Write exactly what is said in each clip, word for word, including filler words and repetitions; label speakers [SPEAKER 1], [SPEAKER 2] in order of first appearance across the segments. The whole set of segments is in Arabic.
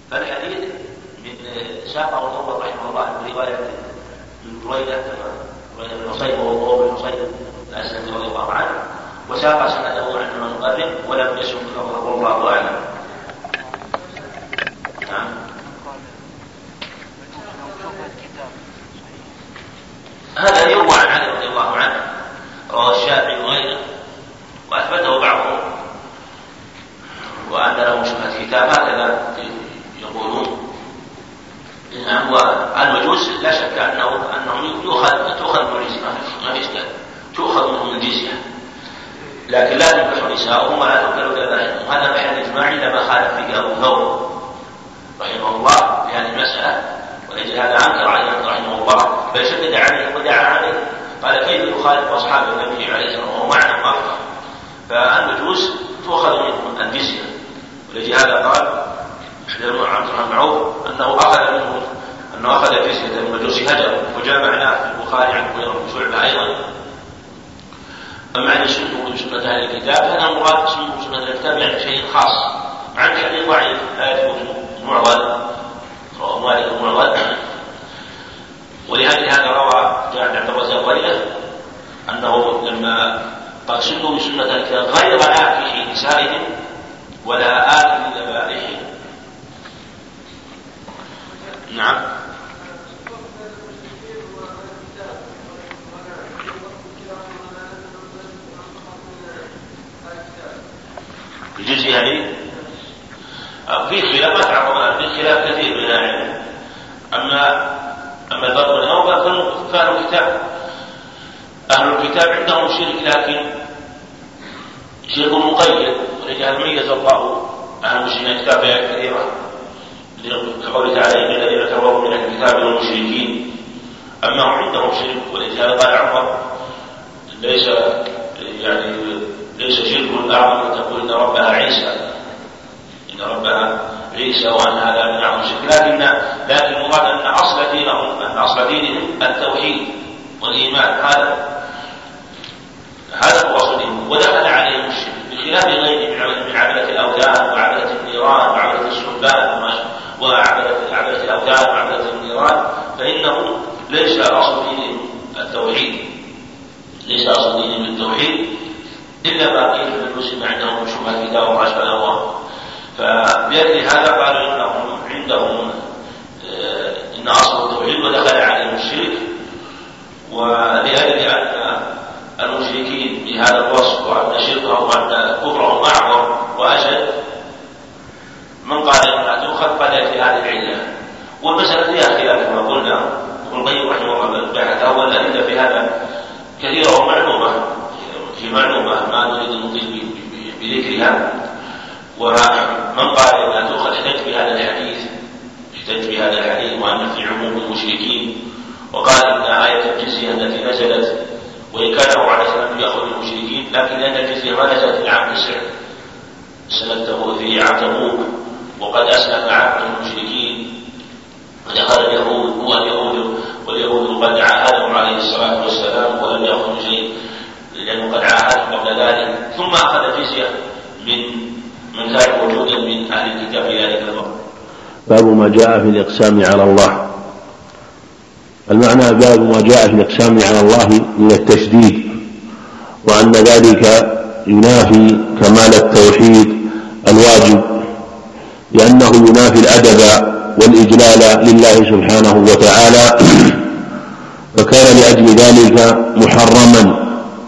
[SPEAKER 1] فالحديث من ساقه الأول رحمه الله من رواية من بريدة بريدة بن حصيب وهو بن حصيب الأسلمي رضي الله عنه، وساق سنده عن المقرب ولم يسم فضله والله أعلم. نعم. هذا يروى عن علي رضي الله عنه، رواه الشافعي وغيره وأثبته بعضهم، وأن له شبهة كتاب، هكذا يقولون. نعم. والمجوس لا شك أنه أنهم يؤخذ تؤخذ من الجزية، ما في إشكال، تؤخذ منهم الجزية، لكن لا تنكح نساؤهم ولا تنكح ذبائحهم. هذا محل إجماع لما خالف فيه أبو ثور رحمه الله في هذه المسألة، ولأجل هذا أنكر عليه رحمه الله، بل شدد عليه ودعا عليه، قال كيف يخالف أصحاب النبي عليه الصلاة والسلام وهو معنى ما. فالمجوس تؤخذ منهم الجزية، ولأجل هذا قال عبد الرحمن معروف أنه أخذ منه أنه أخذ جزية المجوس هجر، وجاء معناه في البخاري عن مغيرة بن شعبة أيضا. أما عن سنة سنة أهل الكتاب هذا مراد سنة أهل الكتاب يعني شيء خاص، مع أن الحديث ضعيف لا يثبت معضل، رواه مالك معضل. ولهذا هذا روى جاء عند الرزاق وغيره أنه لما قال سنوا بسنة أهل الكتاب غير آكل نسائهم ولا آكل ذبائحهم. نعم. الجزية هذه في خلاف، ما تعرض في خلاف كثير من العلم. أما أما الفرق الأول فأهل الكتاب أهل الكتاب عندهم شرك، لكن شرك مقيد، ولذلك ميز الله أهل المشركين كتاب آيات كثيرة كقوله تعالى إن الذين كفروا من الكتاب والمشركين. أما هم عندهم شرك، ولذلك قال عمر ليس يعني ليس شرك أعظم أن تقول إن ربها عيسى إن ربها عيسى وأن هذا من أعظم شرك، لكن لكن المراد أن أصل دينهم أن أصل دينهم التوحيد والإيمان، هذا هذا هو أصل دينهم، ودخل عليهم الشرك بخلاف غيرهم من عبدة الأوثان وعبدة النيران وعبدة السلبان وعبدة الأوثان وعبدة النيران، فإنه ليس أصل دينهم التوحيد، ليس أصل دينهم التوحيد إلا ما قيل من المسلم عندهم شبهة كتاب وما أشبه الله. فبأجل هذا قالوا إنهم عندهم إن أصل التوحيد ودخل عليهم الشرك، ولأجل أن المشركين بهذا الوصف وأن شركهم وأن كفرهم أعظم وأشد من قال إنها تؤخذ قال في هذه العلة. والمسألة فيها خلاف كما قلنا، ابن القيم رحمه الله بحث أول الأدلة في هذا كثيرة ومعلومة في معلومة ما نريد المطيل بذكرها. ومن قال إنها تؤخذ احتج بهذا الحديث احتج بهذا الحديث وأن في عموم المشركين، وقال إن آية الجزية التي نزلت وإن كان هو عليه السلام يأخذ المشركين، لكن لأن الجزية ما نزلت في العام التاسع سنته في عام تبوك، وقد أسلم عبد المشركين ودخل اليهود واليهود واليهود قد عاهدهم عليه الصلاة والسلام ولم يأخذوا شيء لأنه قد عاهدهم قبل ذلك، ثم أخذ جزية من من ذلك وجودا من أهل الكتاب في ذلك الوقت.
[SPEAKER 2] باب ما جاء في الإقسام على الله. المعنى باب ما جاء في الإقسام على الله من التشديد، وأن ذلك ينافي كمال التوحيد الواجب، لأنه ينافي الأدب والإجلال لله سبحانه وتعالى، فكان لأجل ذلك محرما.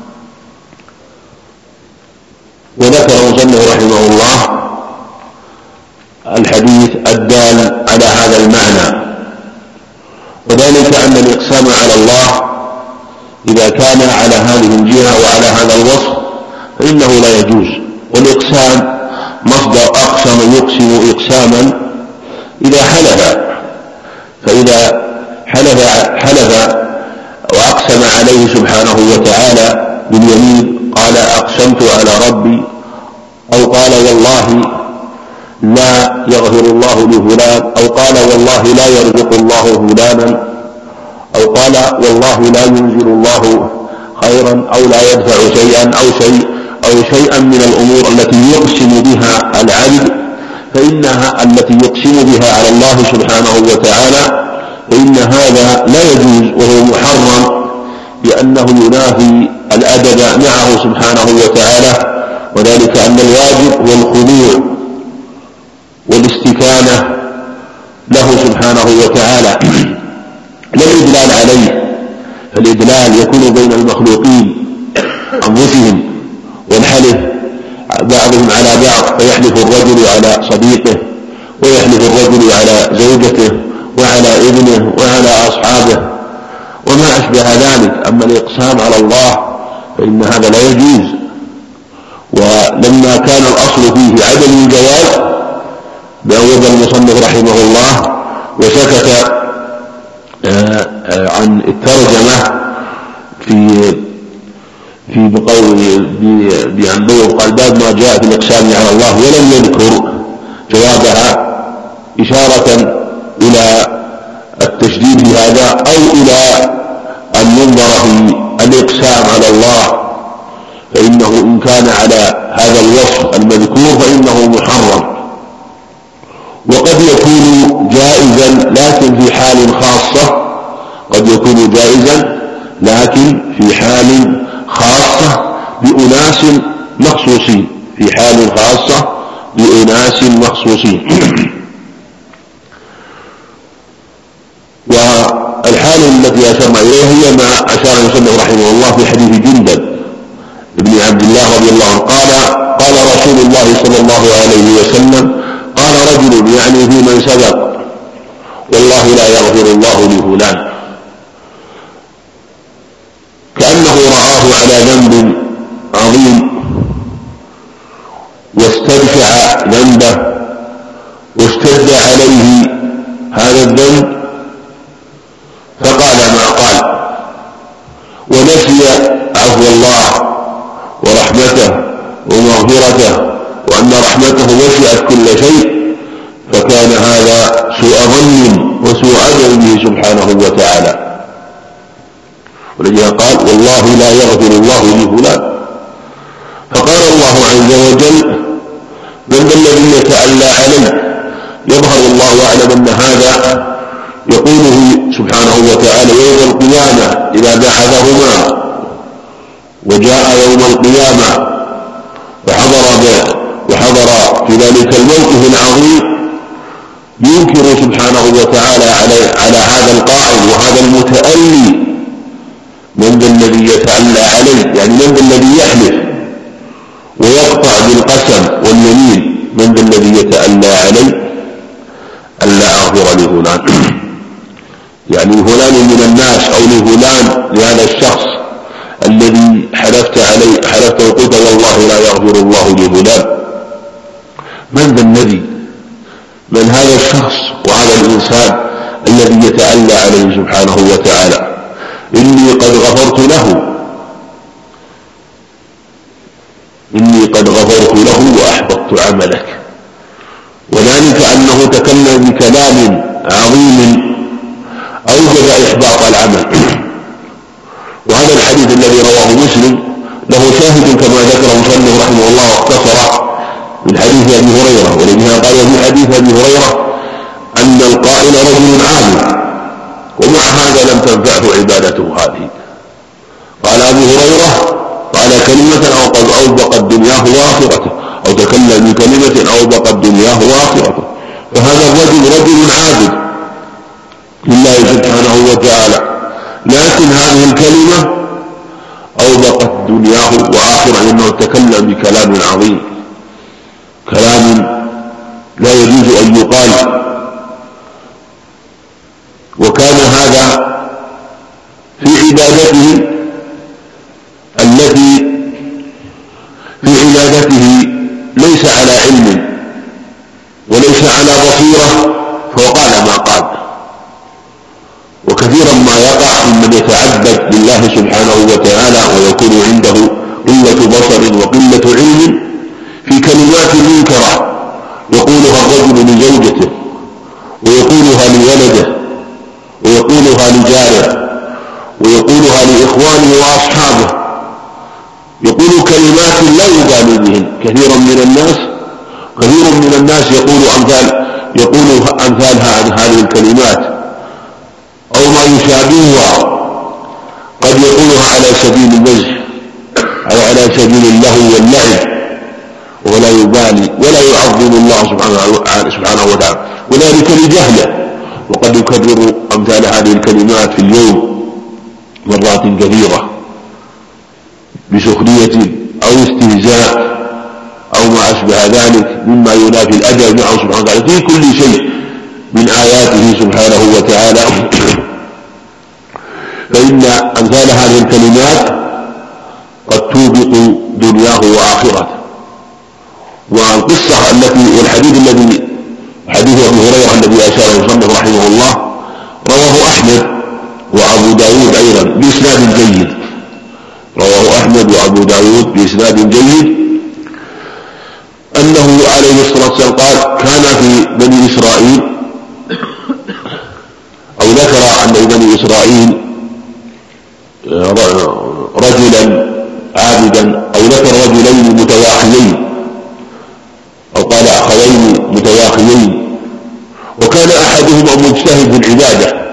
[SPEAKER 2] وذكر مصنف رحمه الله الحديث الدال على هذا المعنى، وذلك أن الإقسام على الله إذا كان على هذه الجهة وعلى هذا الوصف فإنه لا يجوز. والإقسام مصدر أقسم يقسم إقساما إذا حلف، فإذا حلف حلف وأقسم عليه سبحانه وتعالى باليمين قال أقسمت على ربي، أو قال والله لا يغفر الله لفلان، أو قال والله لا يرزق الله فلانا، أو قال والله لا ينزل الله خيرا، أو لا يدفع شيئا أو شيء أو شيئا من الأمور التي يقسم بها العبد، فإنها التي يقسم بها على الله سبحانه وتعالى، فإن هذا لا يجوز وهو محرم، لأنه ينافي الأدب معه سبحانه وتعالى، وذلك أن الواجب هو الخضوع والاستكانة له سبحانه وتعالى لا الإدلال عليه. فالإدلال يكون بين المخلوقين أنفسهم، والحلف بعضهم على بعض، فيحلف الرجل على صديقه، ويحلف الرجل على زوجته وعلى ابنه وعلى أصحابه وما أشبه ذلك. أما الإقسام على الله فإن هذا لا يجوز، ولما كان الأصل فيه عدم الجواز بأوجب المصنف رحمه الله وسكت عن الترجمة في في بقول بأن قال باب ما جاء في الإقسام على الله، ولم يذكر جوابها إشارة إلى التشديد بهذا أو إلى النظر في الإقسام على الله، فإنه إن كان على هذا الوصف المذكور فإنه محرم، وقد يكون جائزا لكن في حال خاصة، قد يكون جائزا لكن في حال خاصة بأناس مخصوصين، في حال خاصة بأناس مخصوصين. والحال التي أشرنا إليها هي ما أشار المصنف رحمه الله في حديث جندب ابن عبد الله رضي الله عنه قال قال رسول الله صلى الله عليه وسلم قال رجل يعني في من سبق والله لا يغفر الله لفلان، كأنه رآه على ذنب عظيم واستدفع ذنبه واشتد عليه هذا الذنب فقال ما قال، ونسي عفو الله ورحمته ومغفرته وأن رحمته وسعت كل شيء، فكان هذا سوء ظن وسوء أدب به سبحانه وتعالى. ولذا قال والله لا يغفر الله لفلان، فقال الله عز وجل من ذا الذي يتألى عليه؟ يظهر الله أعلم أن هذا يقوله سبحانه وتعالى يوم القيامة إذا بعثهما وجاء يوم القيامة وحضر وحضر في ذلك الموقف العظيم، ينكر سبحانه وتعالى على, على هذا القائل وهذا المتألي من ذا الذي يتألى عليه، يعني من ذا الذي يحلف ويقطع بالقسم واليمين، من ذا الذي يتألى عليه ألا أغفر لفلان يعني فلان من الناس أو لفلان لهذا الشخص الذي حلفت عليه حلفت وقلت والله لا يغفر الله لفلان. من ذا الذي من هذا الشخص وهذا الإنسان الذي يتألى عليه سبحانه وتعالى؟ إني قد غفرت له إني قد غفرت له وأحبطت عملك. وذلك أنه تكلم بكلام عظيم أوجب إحباط العمل. وهذا الحديث الذي رواه مسلم له شاهد كما ذكره المصنف رحمه الله واختصر من حديث أبي هريرة، ولذلك قال في حديث أبي هريرة أن القائل رجل عابد ومع هذا لم تنفعه عبادته هذه. قال أبو هريرة قال كلمة أوبقت دنياه وآخرته، أو تكلم بكلمة أوبقت دنياه وآخرته، فهذا الرجل رجل عابد لله سبحانه وتعالى، لكن هذه الكلمة أوبقت دنياه وآخرته لأنه تكلم بكلام عظيم، كلام لا يجوز أن يقال. وكان هذا في عبادته التي في عبادته ليس على علم وليس على بصيرة فقال ما قال. وكثيرا ما يقع ممن يتعبد لله سبحانه وتعالى ويكون عنده قلة بصر وقلة علم في كلمات منكرة يقولها الرجل لزوجته ويقولها لولده ويقولها لجاره ويقولها لإخوانه وأصحابه، يقول كلمات لا يبالي بهن. كثير من الناس كثير من الناس الناس يقول أمثال يقول أمثال هذه الكلمات أو ما يشابهها، قد يقولها على سبيل المزح أو على سبيل اللهو واللعب ولا يبالي ولا يعظم الله سبحانه وتعالى، وذلك لجهله. وقد يكرر أمثال هذه الكلمات في اليوم مرات كثيرة بسخرية أو استهزاء أو ما أشبه ذلك مما ينافي الأدب معه سبحانه وتعالى في كل شيء من آياته سبحانه وتعالى. فإن أمثال هذه الكلمات قد توبق دنياه وآخرته. والقصة التي والحديث الذي حديث أبي هريرة الذي أشار المصنف رحمه الله رواه أحمد وأبو داود أيضا بإسناد جيد، رواه أحمد وأبو داود بإسناد جيد أنه عليه الصلاة والسلام قال: كان في بني إسرائيل، أو ذكر أن بني إسرائيل رجلا عابدا، أو ذكر رجلين متواخيين، أو قال أخوين متواخيين، وكان أحدهما مجتهد في العبادة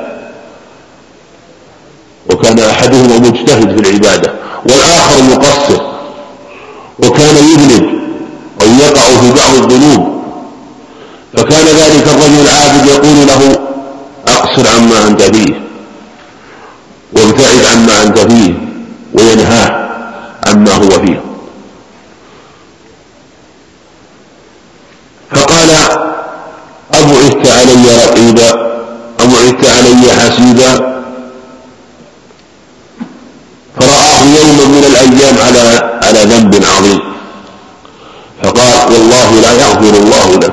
[SPEAKER 2] وكان أحدهما مجتهد في العبادة والآخر مقصر، وكان يذنب أو يقع في بعض الذنوب، فكان ذلك الرجل العابد يقول له: أقصر عما أنت فيه وابتعد عما أنت فيه، وينهاه عما هو فيه. فقال: أبعثت علي رقيبا أبعثت علي حسيبا؟ فرآه يوما من الأيام على على ذنب عظيم، فقال: والله لا يغفر الله لك.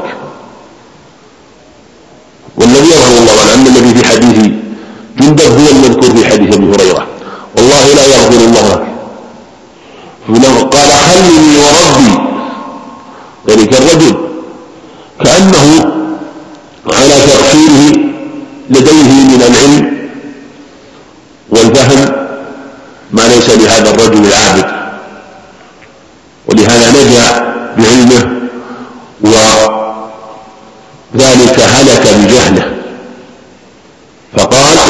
[SPEAKER 2] والذي يظهر الله عنه الذي في حديث جندب هو المذكور في حديث ابي هريره: والله لا يغفر الله لك. قال: خلني وربي. ذلك الرجل كأنه على تقصيره لديه من العلم والفهم ما ليس لهذا الرجل العابد، ولهذا نجا بعلمه وذلك هلك بجهله. فقال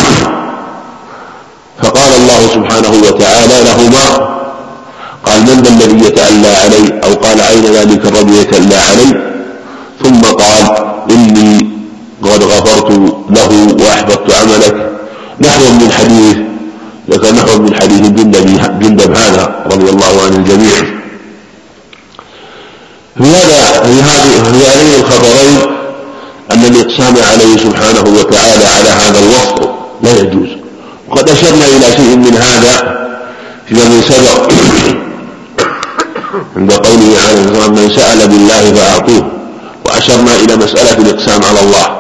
[SPEAKER 2] فقال الله سبحانه وتعالى لهما: قال: من ذا الذي يتألى علي؟ أو قال: أين ذلك الرجل يتألى علي؟ ثم قال: إني قد غفرت له وأحبطت عملك، نحو من حديث ذكر نحو من حديث جندب هذا رضي الله عن الجميع. في هذا في هذين الخبرين أن الإقسام عليه سبحانه وتعالى على هذا الوصف لا يجوز، وقد أشرنا إلى شيء من هذا فيما من سبق عند قوله عليه الصلاة والسلام: من سأل بالله فأعطوه، وأشرنا إلى مسألة الإقسام على الله.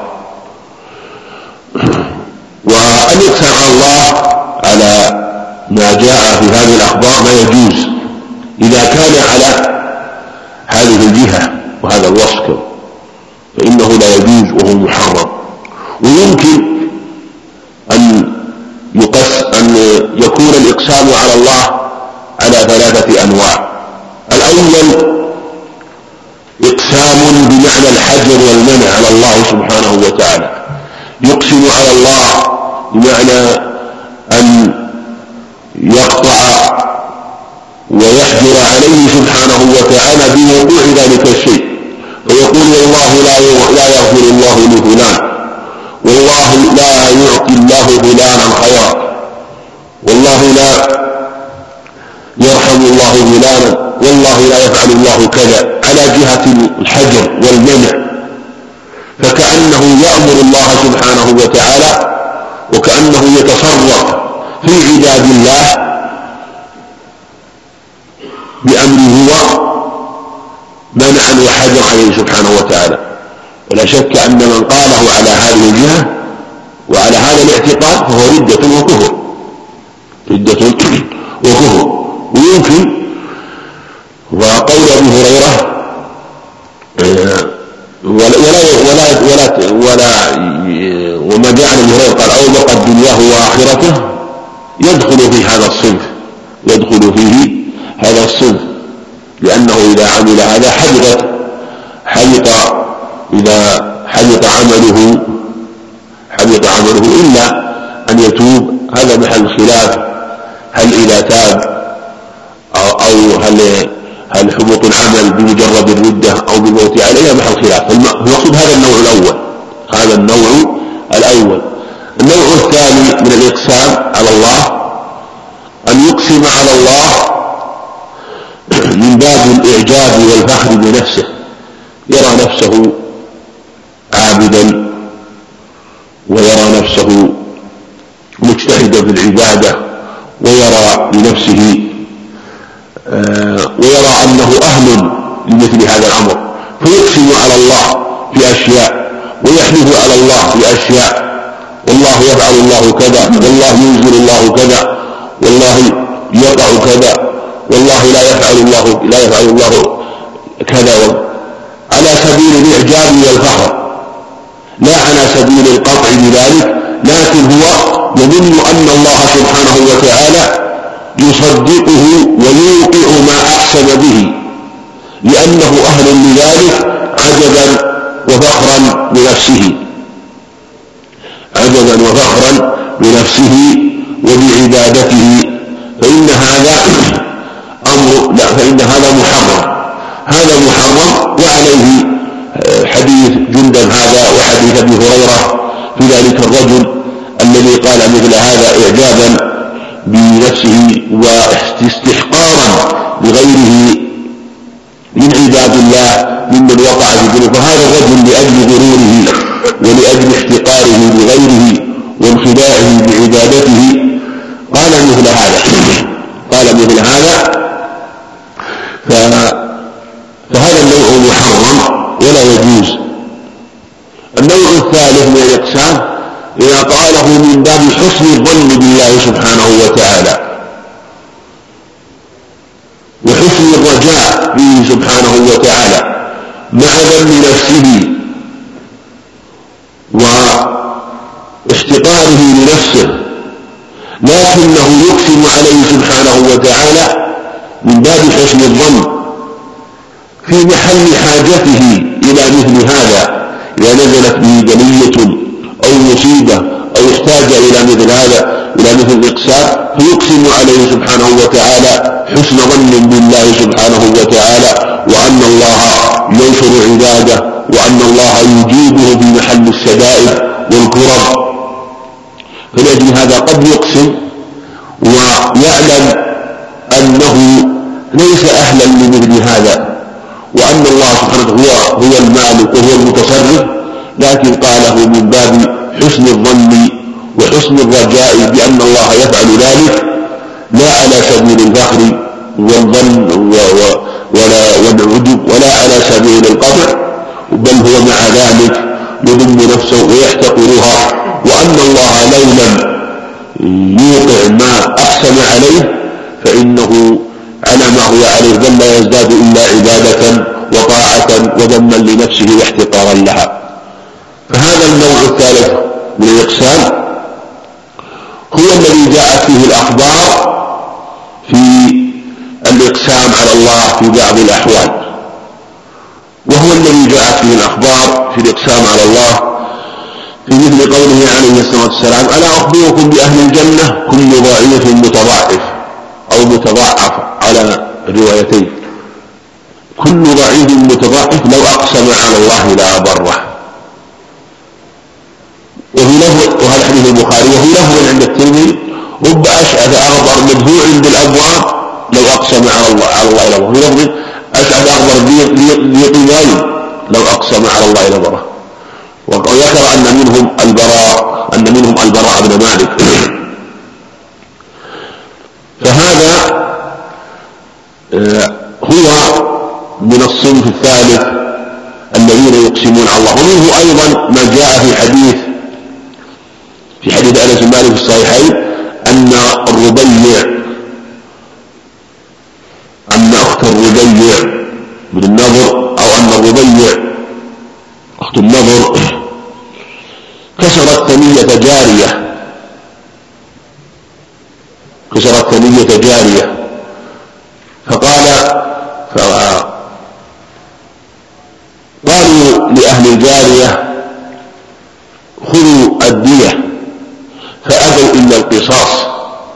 [SPEAKER 2] والإقسام على الله على ما جاء في هذه الأخبار لا يجوز إذا كان على هذه الجهة وهذا الوصف، فإنه لا يجوز وهو محرم. ويمكن أن يقص أن يكون الإقسام على الله على ثلاثة أنواع: الأول إقسام بمعنى الحجر والمنع على الله سبحانه وتعالى، يقسم على الله بمعنى أن يقطع ويحجر عليه سبحانه وتعالى بوقوع ذلك الشيء، فيقول: والله لا يغفر الله لفلان، والله لا يعطي الله فلانا خيرا، والله لا يرحم الله فلانا، والله لا يفعل الله كذا، على جهة الحجر والمنع. فكأنه يأمر الله سبحانه وتعالى وكأنه يتصرف في عباد الله بأمره هو منعا وحجر عليه سبحانه وتعالى. ولا شك أن من قاله على هذه الجهة وعلى هذا الاعتقاد فهو ردة وكفر ردة وكفر. ويمكن وقول أبي هريرة ولا ولا ولا ولا وما جاء عن أبي هريرة قال: أوبقت دنياه وآخرته، يدخل في هذا الصنف يدخل فيه هذا الصنف، لأنه إذا عمل هذا حبط حبط إذا حبط عمله حبط عمله إلا أن يتوب. هذا محل خلاف، هل إذا تاب أو هل هل حبط العمل بمجرد الردة أو بالموت عليها، محل خلاف. المقصود هذا النوع الأول هذا النوع الأول النوع الثاني من الإقسام على الله أن يقسم على الله من باب الإعجاب والفخر بنفسه، يرى نفسه عابدا ويرى نفسه مجتهدا في العبادة، ويرى لنفسه آه ويرى أنه أهل لمثل هذا الأمر، فيقسم على الله في أشياء ويحلف على الله في أشياء، والله يفعل الله كذا، والله ينزل الله كذا، والله يقع كذا، والله لا يفعل الله لا يفعل الله كذا، على سبيل الإعجاب والفخر، لا على سبيل القطع بذلك، لكن هو يظن أن الله سبحانه وتعالى يصدقه ويوقع ما أقسم به، لأنه أهل لذلك عجبا وفخرا بنفسه عجبا وفخرا بنفسه وبعبادته، فإن هذا أمر لا فإن هذا محرم هذا محرم وعليه حديث جندب هذا وحديث أبي هريرة في ذلك الرجل الذي قال مثل هذا إعجابا بنفسه واستحقارا بغيره من عباد الله ممن وقع في الذنوب. فهذا الرجل لأجل غروره ولأجل احتقاره بغيره وانخداعه بعبادته قال مثل هذا قال مثل هذا فهذا النوع محرم ولا يجوز. النوع الثالث من الإقسام إذا قاله من باب حسن الظن بالله سبحانه وتعالى وحسن الرجاء به سبحانه وتعالى مع ذم نفسه واحتقاره لنفسه، لكنه يقسم عليه سبحانه وتعالى من باب حسن الظن في محل حاجته إلى مثل هذا، إذا نزلت به بلية أو مصيبة أو احتاج إلى مثل هذا إلى مثل الإقسام، فيقسم عليه سبحانه وتعالى حسن ظن بالله سبحانه وتعالى، وأن الله ينصر عباده، وأن الله يجيبه في محل الشدائد والكرب. فلأجل هذا قد يقسم ويعلم أنه ليس أهلا لمثل هذا، وأن الله سبحانه هو هو المالك وهو المتصرف، لكن قاله من باب حسن الظن وحسن الرجاء بأن الله يفعل ذلك، لا على سبيل الفخر والظن ولا والعجب ولا على سبيل القطع، بل هو مع ذلك يذم نفسه ويحتقرها، وأن الله لو لم يوقع ما أقسم عليه فإنه على ما هو عليه بل لا يزداد إلا عبادة وطاعة وذما لنفسه واحتقارا لها. فهذا النوع الثالث من الإقسام هو الذي جاءت فيه الأخبار في الإقسام على الله في بعض الأحوال، وهو الذي جاءت فيه الأخبار في الإقسام على الله في مثل قوله عليه الصلاة والسلام: ألا أخبركم بأهل الجنة كل ضعيف متضاعف أو متضاعف على الروايتين، كل ضعيف متضاعف لو أقسم على الله لا أبره. وفي لفظ وهذا حديث البخاري، وفي لفظ عند الترمذي: رب أشعث أغبر مدفوع بالأبواب لو أقسم على الله على الله لا أبره. في لفظ أشعث أغبر ذي طوال لو أقسم على الله لا أبره. وذكر أن منهم البراء أن منهم البراء بن مالك. فهذا هو من الصنف الثالث الذين يقسمون على الله. ومنه أيضا ما جاء في حديث في حديث أنس بن مالك في الصحيحين أن الربيع أن أخت الربيع بن النضر أو أن الربيع أخت النضر كسرت ثنية جارية كسرت ثنية جارية فقال قالوا لأهل الدية فأبوا إلا القصاص.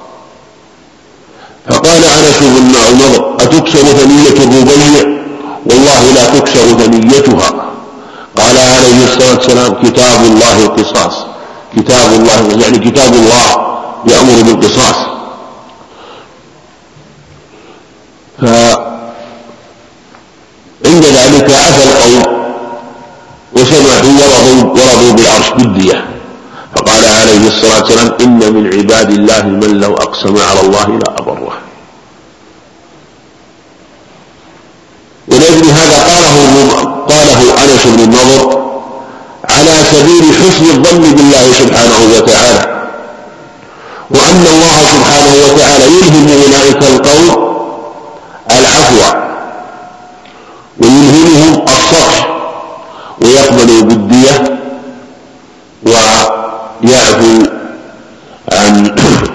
[SPEAKER 2] فقال أنس بن عمر: أتكسر ثنية الربيع؟ والله لا تكسر ثنيتها. قال عليه الصلاة والسلام: كتاب الله القصاص. كتاب الله يعني كتاب الله يأمر بالقصاص. فعند ذلك عفى القوم وسمحوا ورضوا, ورضوا بالعرش بالدية. فقال عليه الصلاة والسلام: إن من عباد الله من لو أقسم على الله لا أبره. ولأجل هذا قاله, قاله أنس بن النضر على سبيل حسن الظن بالله سبحانه وتعالى، وأن الله سبحانه وتعالى يلهم أولئك القوم العفو ويلهمهم الصفح ويقبل بالدية ويعفو عن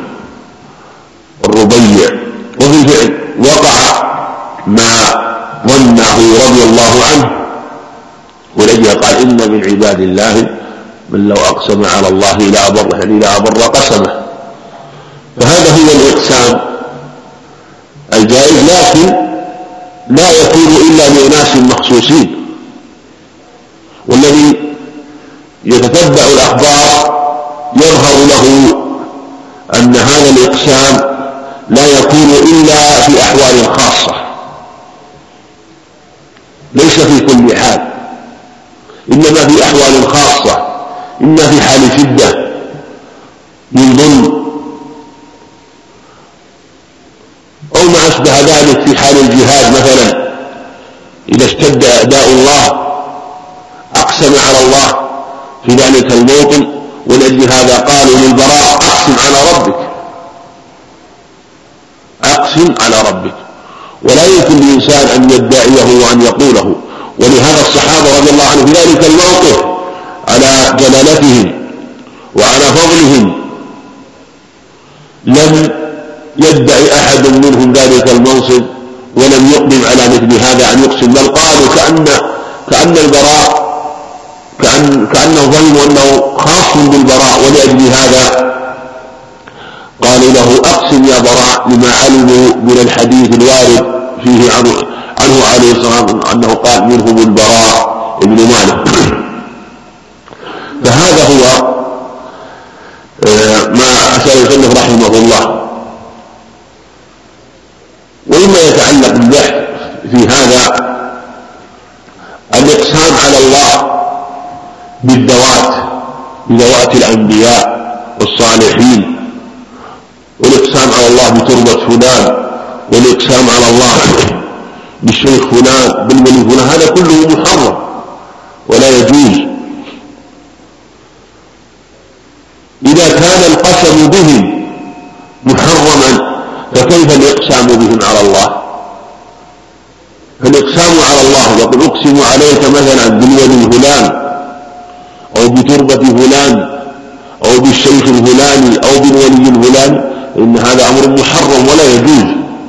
[SPEAKER 2] الربيع. وفي الفعل وقع ما ظنه رضي الله عنه، ولجه قال: إن من عباد الله من لو أقسم على الله لا أبره، يعني لا أبر قسمه. فهذا هو الإقسام الجائز، لكن لا يكون إلا لأناس مخصوصين. والذي يتتبع الأخبار يظهر له أن هذا الإقسام لا يكون إلا في أحوال خاصة، ليس في كل حال، إنما في أحوال خاصة، إما في حال شدة من ظلم، أو ما أشبه ذلك في حال الجهاد مثلا، إذا اشتد أعداء الله أقسم على الله في ذلك الموطن، ولأجل هذا قالوا للبراء: أقسم على ربك، أقسم على ربك. ولا يمكن للإنسان أن يدعيه وأن يقوله. ولهذا الصحابة رضي الله عنهم في ذلك الموقف على جلالتهم وعلى فضلهم لم يدعي أحد منهم ذلك المنصب ولم يقدم على مثل هذا أن يقسم، بل قالوا كأن, كأن البراء كأن كأنه ظنوا أنه خاص بالبراء، ولأجل هذا قالوا له: أقسم يا براء، لما علموا من الحديث الوارد فيه عنه, عنه عليه الصلاة والسلام أنه قال: منهم البراء ابن مالك. فهذا هو ما أشار المصنف رحمه الله. ومما يتعلق بالبحث في هذا الإقسام على الله بالذوات، بذوات الأنبياء والصالحين، والإقسام على الله بتربة فلان، والإقسام على الله بالشيخ فلان، بالولي فلان، هذا كله محرم ولا يجوز. إذا كان القسم بهم محرما فكيف الإقسام بهم على الله؟ فالإقسام على الله يقول: أقسم عليك مثلا بالولي فلان أو بتربة فلان أو بالشيخ الفلاني أو بالولي الفلاني، إن هذا أمر محرم ولا يجوز.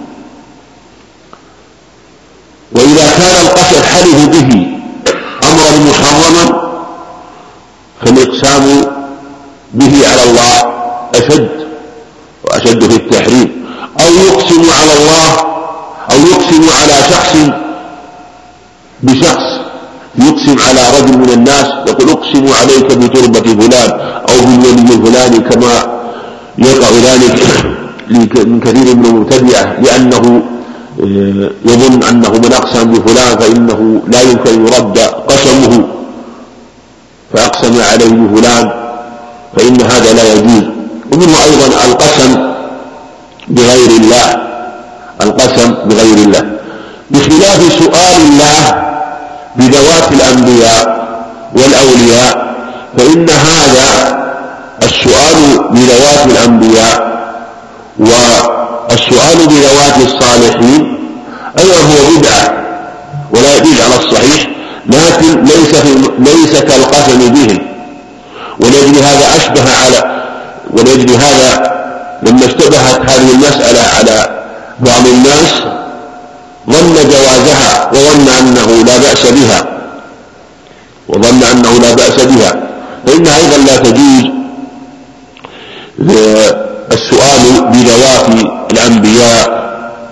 [SPEAKER 2] وإذا كان القسم حلف به أمرا محرما فالإقسام به على الله أشد وأشد في التحريم. أو يقسم على الله أو يقسم على شخص بشخص، يقسم على رجل من الناس يقول: أقسم عليك بتربة فلان أو بالولي الفلاني، كما يقع ذلك من كثير من المبتدعة، لأنه يظن أنه من أقسم بفلان فإنه لا يمكن يرد قسمه، فأقسم عليه بفلان، فإن هذا لا يجوز. ومنه أيضا القسم بغير الله، القسم بغير الله، بخلاف سؤال الله بذوات الأنبياء والأولياء، فإن هذا السؤال بذوات الأنبياء والسؤال بذوات الصالحين أيضا هو بدعة ولا يجوز على الصحيح، لكن ليس, ليس كالقسم بهم. ولأجل هذا أشبه على ولأجل هذا لما اشتبهت هذه المسألة على بعض الناس ظن جوازها وظن أنه لا بأس بها وظن أنه لا بأس بها فإنها أيضا لا تجوز السؤال بذوات الأنبياء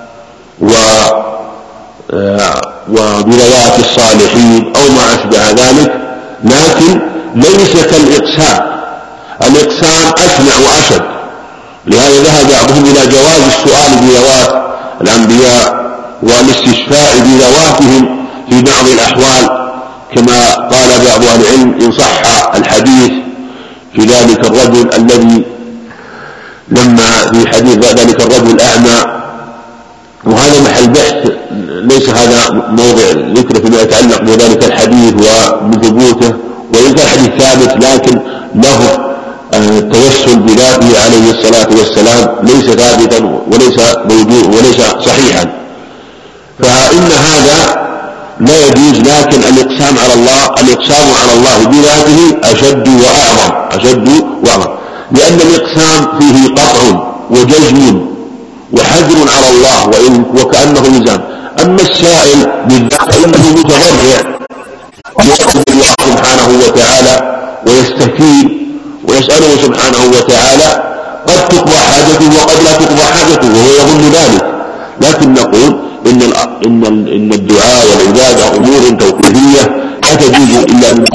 [SPEAKER 2] وبذوات الصالحين أو ما أشبه ذلك، لكن ليس كالإقسام. الإقسام أشنع وأشد، لهذا ذهب بعضهم إلى جواز السؤال بذوات الأنبياء والاستشفاء بذواتهم في بعض الأحوال، كما قال بعض أهل العلم إن صح الحديث في ذلك الرجل الذي لما في حديث ذلك الرجل الأعمى، وهذا محل بحث ليس هذا موضع ذكر فيما يتعلق بذلك الحديث وبثبوته، وإن كان الحديث ثابت لكن له التوسل بذاته عليه الصلاة والسلام ليس ثابتا وليس موجود وليس صحيحا، فإن هذا لا يجوز. لكن الإقسام على الله الإقسام على الله بذاته أشد وأعظم أشد وأعظم، لأن الإقسام فيه قطع وجزم وحجر على الله وكأنه لزام. أما السائل بالذات فإنه متضرع يطلب الله سبحانه وتعالى ويستكين ويسأله سبحانه وتعالى، قد تقضى حاجته وقد لا تقضى حاجته وهو يظن ذلك. لكن نقول إن إن إن الدعاء والعبادة أمور توقيفية لا تجوز إلا من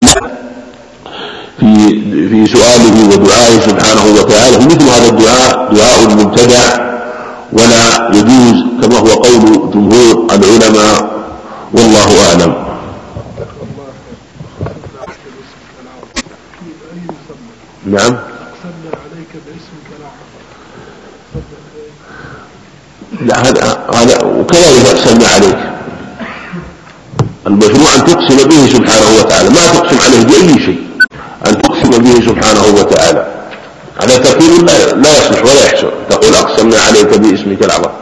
[SPEAKER 2] في في سؤاله ودعائه سبحانه وتعالى. مثل هذا الدعاء دعاء مبتدع ولا يجوز كما هو قول جمهور العلماء، والله أعلم. نعم. لا هذا هذا وكذلك أقسم عليك، المشروع أن تقسم به سبحانه وتعالى، ما تقسم عليه بأي شيء، أن تقسم به سبحانه وتعالى. هذا تقول لا, لا يصلح ولا يحسن، تقول أقسمنا عليك باسمك الأعظم.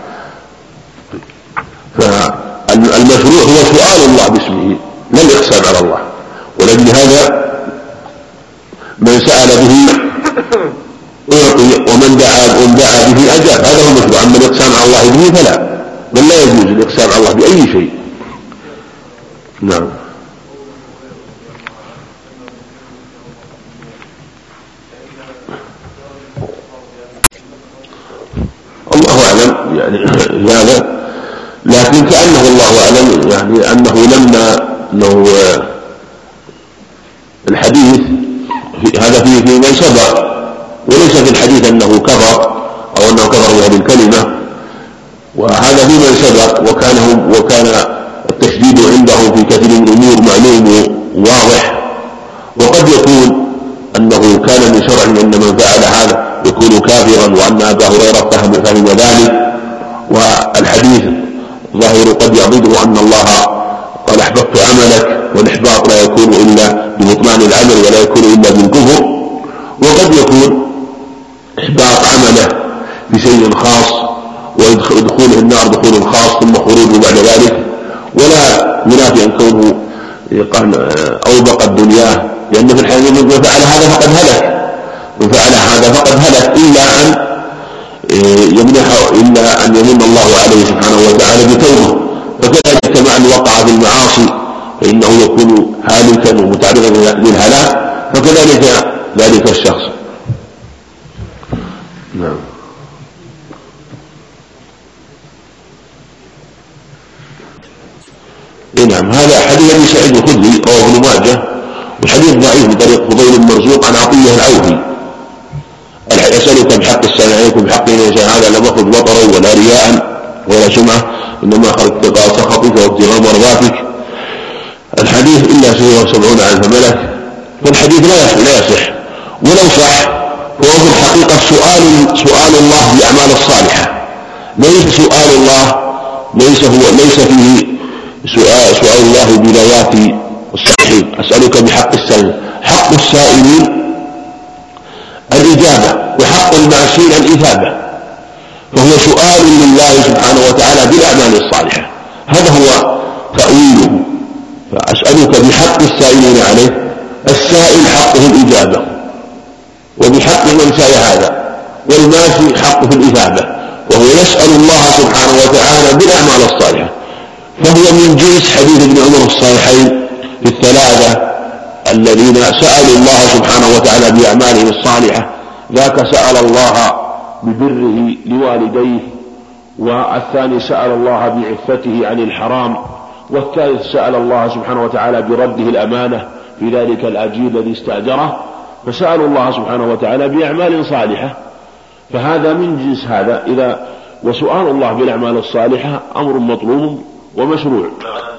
[SPEAKER 2] فالمشروع هو سؤال الله باسمه لا الإقسام على الله، ولأجل هذا من سأل به أعطي ومن دعا ومن دعا به أجاب، هذا هو المشروع. أما الإقسام على الله به فلا، بل لا يجوز الإقسام على الله بأي شيء. نعم. الله أعلم يعني هذا، لكن كأنه الله أعلم يعني أنه لما أنه الحديث هذا فيه في من سبق، وليس في الحديث أنه كفر أو أنه كفر بهذه الكلمة، وهذا في من سبق. وكان وكان التشديد عنده في كثير من الأمور معلوم واضح، وقد يكون أنه كان من شرع أن من فعل هذا يكون كافرا، وأن أبا هريرة فهم, فهم ذلك. والحديث ظاهر قد يعضده أن الله قال أحببت عملك، والإحباط لا يكون إلا ببطلان العمل ولا يكون إلا بالكفر. وقد يكون إحباط عمله بشيء خاص ودخوله النار دخول خاص ثم خروجه بعد ذلك، ولا ينافي أن كونه أوبق الدنيا، لأن في الحقيقة من فعل هذا فقد هلك، من فعل هذا فقد هلك، إلا أن يمنح إلا أن يمن الله عليه سبحانه وتعالى بتوبه. فكذلك مع أن وقع في المعاصي فإنه يكون هالكا ومتعرضا للهلاك، فكذلك ذلك الشخص. نعم. نعم. هذا حديث أبي سعيد الخدري رواه ابن ماجه، والحديث ضعيف من طريق فضيل المرزوق عن عطية العوفي. أسألك بحق السلام عليكم بحق الإنسان هذا لم أخذ بطرا ولا رياء ولا سمعة، إنما أخذ اتقاء سخطك وابتغاء مرضاتك. الحديث إلا سوى سبعون ألف ملك، فالحديث لا يصح لا يصح ولو صح فهو في الحقيقة سؤال سؤال الله بالأعمال الصالحة، ليس سؤال الله ليس هو ليس فيه سؤال سؤال الله بذوات الصالحين. أسألك بحق السائل، حق السائلين الإجابة وحق المعصين الإثابة، فهو سؤال لله سبحانه وتعالى بالأعمال الصالحة، هذا هو تأويله. فأسألك بحق السائلين عليه، السائل حقه الإجابة وبحق من سأل هذا، والماشي حقه الإثابة، وهو يسأل الله سبحانه وتعالى بالأعمال الصالحة. فهو من جنس حديث ابن عمر الصحيحين في الثلاثة الذين سألوا الله سبحانه وتعالى بأعمالهم الصالحة ذاك سأل الله ببره لوالديه، والثاني سأل الله بعفته عن الحرام، والثالث سأل الله سبحانه وتعالى برده الأمانة في ذلك الأجير الذي استأجره، فسألوا الله سبحانه وتعالى بأعمال صالحة، فهذا من جنس هذا. إذا وسؤال الله بالأعمال الصالحة أمر مطلوب ومشروع.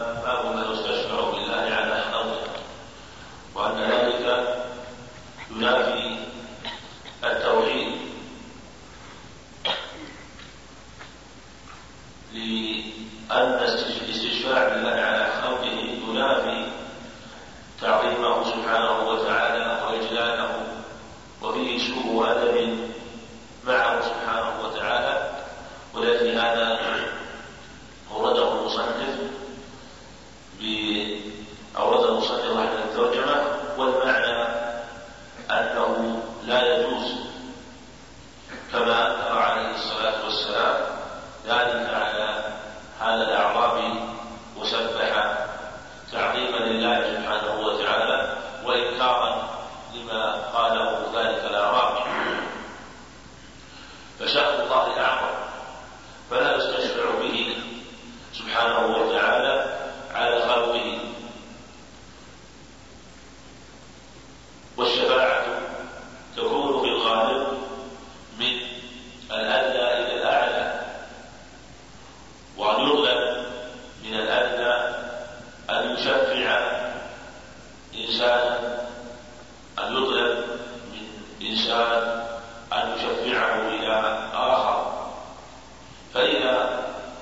[SPEAKER 1] لأن الاستشفاع بالله على خلقه ينافي تعظيمه سبحانه وتعالى وإجلاله، وفيه سوء أدب معه سبحانه وتعالى، ولكن هذا أورده المصنف أورد المصنف رحمه الترجمة، والمعنى أنه لا يجوز كما أمر عليه الصلاة والسلام ذلك على هذا الأعرابي وسبح تعظيما لله سبحانه وتعالى وإنكارا لما قاله ذلك الأعرابي، فشأن الله أعظم، فلا يستشفع به سبحانه وتعالى على خلقه. والشفاعة تكون في الغالب من الأدنى إلى الأعلى، وأن يطلب من الأدنى أن يشفع إنسانا، أن يطلب من إنسان أن يشفعه إلى آخر، فإذا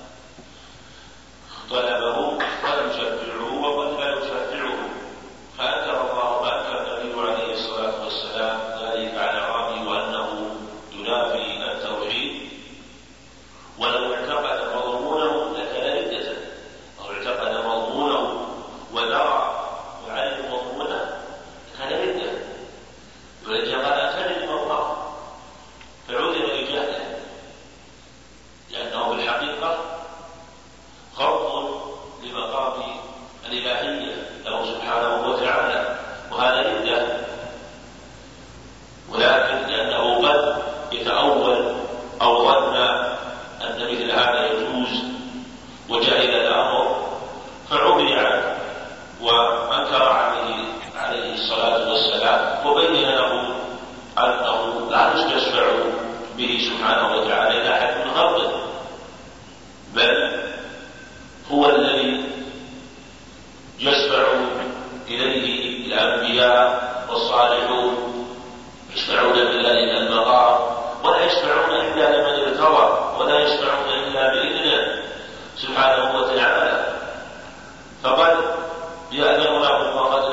[SPEAKER 1] طلبه قد يشفعه وقد لا يشفعه، فأنكر الله ما أنكر النبي عليه الصلاة والسلام ذلك على الأعرابي وأنه ينافي التوحيد، ولو اعتقد مضمونه لكان ردة، أو اعتقد مضمونه ونرى وعلم مضمونه كان ردة، ولكن قال أتجد الله فعذر لجهله، لأنه بالحقيقة خرق لمقام الإلهية له سبحانه وتعالى، وهذا ردة، ولكن لأنه قد يتأول أو ظن أن مثل هذا يجوز وجهل الأمر فعبر عنه وأنكر عليه عليه الصلاة والسلام، وبين له أنه لا يستشفع به سبحانه وتعالى إلى أحد من خلقه، بل هو الذي يشفع إليه الأنبياء والصالحون، يشفعون بذلك المقام، ولا يشفعون إلا لمن ارتضى، ولا يشفعون إلا بإذنه سبحانه وتعالى، فقد يأذن لهم وقد